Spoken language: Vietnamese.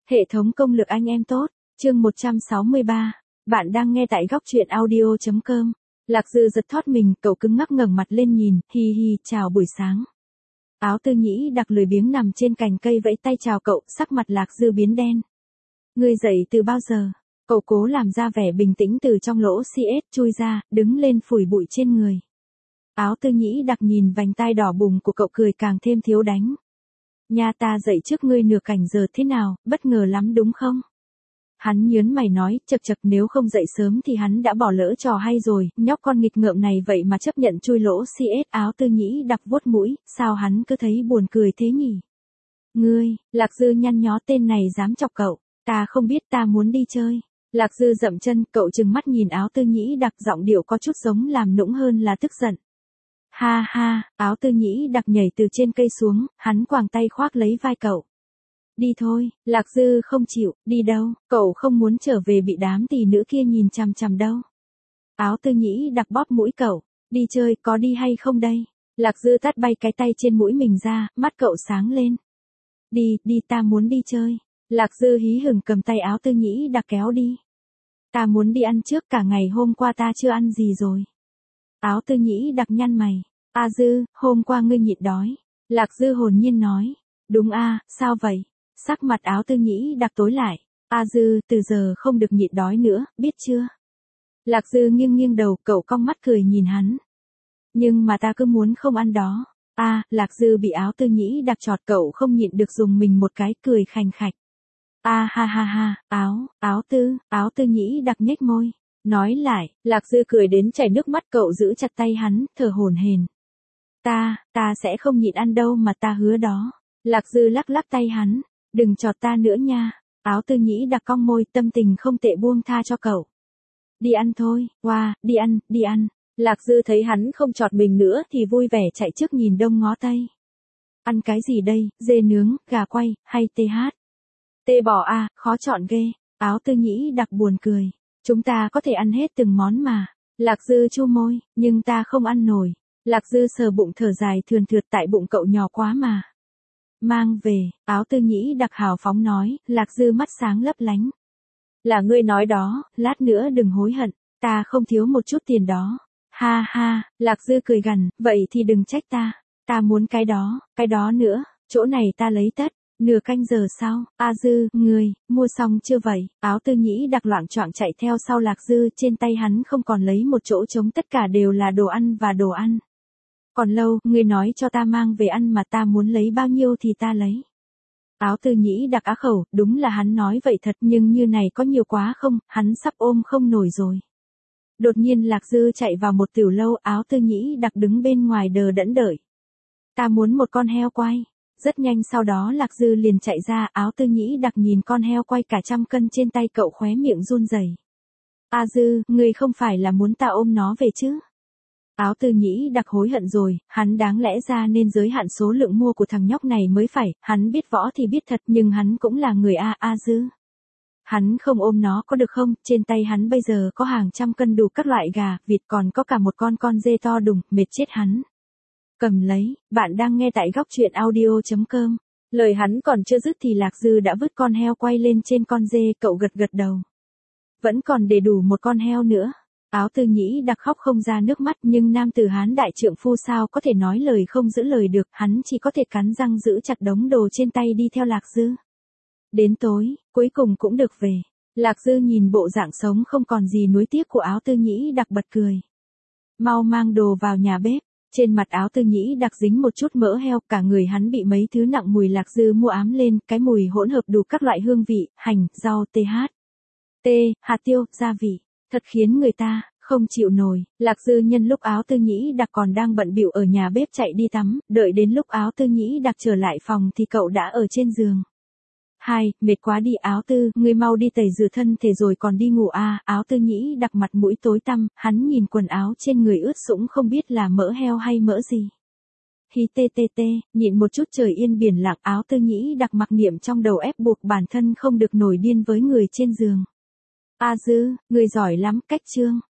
Hệ thống công lực anh em tốt, chương 163, bạn đang nghe tại góc truyện audio.com. Lạc Dư giật thót mình, cậu cứng ngắc ngẩng mặt lên nhìn, hi hi, chào buổi sáng. Áo Tư Nhĩ đặc lười biếng nằm trên cành cây vẫy tay chào cậu, sắc mặt Lạc Dư biến đen. Ngươi dậy từ bao giờ? Cậu cố làm ra vẻ bình tĩnh từ trong lỗ CS chui ra, đứng lên phủi bụi trên người. Áo Tư Nhĩ đặc nhìn vành tai đỏ bùng của cậu cười càng thêm thiếu đánh. Nha, ta dậy trước ngươi nửa cảnh giờ thế nào, bất ngờ lắm đúng không? Hắn nhớn mày nói, chậc chậc, nếu không dậy sớm thì hắn đã bỏ lỡ trò hay rồi, nhóc con nghịch ngợm này vậy mà chấp nhận chui lỗ CS. Áo Tư Nhĩ đặc vuốt mũi, sao hắn cứ thấy buồn cười thế nhỉ? Ngươi, Lạc Dư nhăn nhó, tên này dám chọc cậu, ta không biết, ta muốn đi chơi. Lạc Dư dậm chân, cậu trừng mắt nhìn Áo Tư Nhĩ đặc, giọng điệu có chút giống làm nũng hơn là tức giận. Ha ha, Áo Tư Nhĩ đặc nhảy từ trên cây xuống, hắn quàng tay khoác lấy vai cậu. Đi thôi, Lạc Dư không chịu, đi đâu, cậu không muốn trở về bị đám tỷ nữ kia nhìn chằm chằm đâu. Áo Tư Nhĩ đặc bóp mũi cậu, đi chơi, có đi hay không đây? Lạc Dư tát bay cái tay trên mũi mình ra, mắt cậu sáng lên. Đi, ta muốn đi chơi. Lạc Dư hí hửng cầm tay Áo Tư Nhĩ đặc kéo đi. Ta muốn đi ăn trước, cả ngày hôm qua ta chưa ăn gì rồi. Áo Tư Nhĩ đặc nhăn mày. A Dư, hôm qua ngươi nhịn đói. Lạc Dư hồn nhiên nói. Đúng a, sao vậy? Sắc mặt Áo Tư Nhĩ đặc tối lại. A Dư, từ giờ không được nhịn đói nữa, biết chưa? Lạc Dư nghiêng đầu, cậu cong mắt cười nhìn hắn. Nhưng mà ta cứ muốn không ăn đó. Lạc Dư bị Áo Tư Nhĩ đặc chọt, cậu không nhịn được dùng mình một cái, cười khành khạch. Ha, Áo Tư Nhĩ đặc nhếch môi. Nói lại, Lạc Dư cười đến chảy nước mắt, cậu giữ chặt tay hắn, thở hổn hển. Ta sẽ không nhịn ăn đâu mà ta hứa đó. Lạc Dư lắc tay hắn, đừng chọt ta nữa nha. Áo Tư Nhĩ đặc cong môi, tâm tình không tệ, buông tha cho cậu. Đi ăn thôi, đi ăn. Lạc Dư thấy hắn không chọt mình nữa thì vui vẻ chạy trước nhìn đông ngó tây. Ăn cái gì đây, dê nướng, gà quay, hay TH? Tê bò khó chọn ghê. Áo Tư Nhĩ đặc buồn cười. Chúng ta có thể ăn hết từng món mà. Lạc Dư chu môi, nhưng ta không ăn nổi. Lạc Dư sờ bụng thở dài thườn thượt, tại bụng cậu nhỏ quá mà. Mang về, Áo Tư Nhĩ đặc hào phóng nói, Lạc Dư mắt sáng lấp lánh. Là ngươi nói đó, lát nữa đừng hối hận, ta không thiếu một chút tiền đó. Ha, Lạc Dư cười gằn, vậy thì đừng trách ta muốn cái đó nữa, chỗ này ta lấy tất. Nửa canh giờ sau, A Dư, ngươi, mua xong chưa vậy? Áo Tư Nhĩ đặc loạng choạng chạy theo sau Lạc Dư, trên tay hắn không còn lấy một chỗ trống, tất cả đều là đồ ăn và đồ ăn. Còn lâu, ngươi nói cho ta mang về ăn mà, ta muốn lấy bao nhiêu thì ta lấy. Áo Tư Nhĩ đặc á khẩu, đúng là hắn nói vậy thật, nhưng như này có nhiều quá không, hắn sắp ôm không nổi rồi. Đột nhiên Lạc Dư chạy vào một tiểu lâu, Áo Tư Nhĩ đặc đứng bên ngoài đờ đẫn đợi. Ta muốn một con heo quay. Rất nhanh sau đó Lạc Dư liền chạy ra, Áo Tư Nhĩ đặc nhìn con heo quay cả 100 cân trên tay cậu, khóe miệng run rẩy. A Dư, ngươi không phải là muốn ta ôm nó về chứ? Áo Tư Nhĩ đặc hối hận rồi, hắn đáng lẽ ra nên giới hạn số lượng mua của thằng nhóc này mới phải, hắn biết võ thì biết thật, nhưng hắn cũng là người A Dư. Hắn không ôm nó có được không, trên tay hắn bây giờ có hàng 100 cân đủ các loại gà, vịt, còn có cả một con dê to đùng, mệt chết hắn. Cầm lấy, bạn đang nghe tại góc truyện audio.com. Lời hắn còn chưa dứt thì Lạc Dư đã vứt con heo quay lên trên con dê, cậu gật đầu. Vẫn còn để đủ một con heo nữa. Áo Tư Nhĩ đặc khóc không ra nước mắt, nhưng nam tử Hán đại trượng phu sao có thể nói lời không giữ lời được, hắn chỉ có thể cắn răng giữ chặt đống đồ trên tay đi theo Lạc Dư. Đến tối, cuối cùng cũng được về. Lạc Dư nhìn bộ dạng sống không còn gì nuối tiếc của Áo Tư Nhĩ đặc bật cười. Mau mang đồ vào nhà bếp. Trên mặt Áo Tư Nhĩ đặc dính một chút mỡ heo, cả người hắn bị mấy thứ nặng mùi Lạc Dư mua ám lên, cái mùi hỗn hợp đủ các loại hương vị, hành, rau, hạt tiêu, gia vị, thật khiến người ta không chịu nổi. Lạc Dư nhân lúc Áo Tư Nhĩ đặc còn đang bận bịu ở nhà bếp chạy đi tắm, đợi đến lúc Áo Tư Nhĩ đặc trở lại phòng thì cậu đã ở trên giường. Mệt quá đi Áo Tư, ngươi mau đi tẩy rửa thân thể rồi còn đi ngủ Áo Tư Nhĩ đặc mặt mũi tối tăm, hắn nhìn quần áo trên người ướt sũng không biết là mỡ heo hay mỡ gì. Nhịn một chút trời yên biển lặng, Áo Tư Nhĩ đặc mặc niệm trong đầu, ép buộc bản thân không được nổi điên với người trên giường. A Dư, ngươi giỏi lắm, cách chương.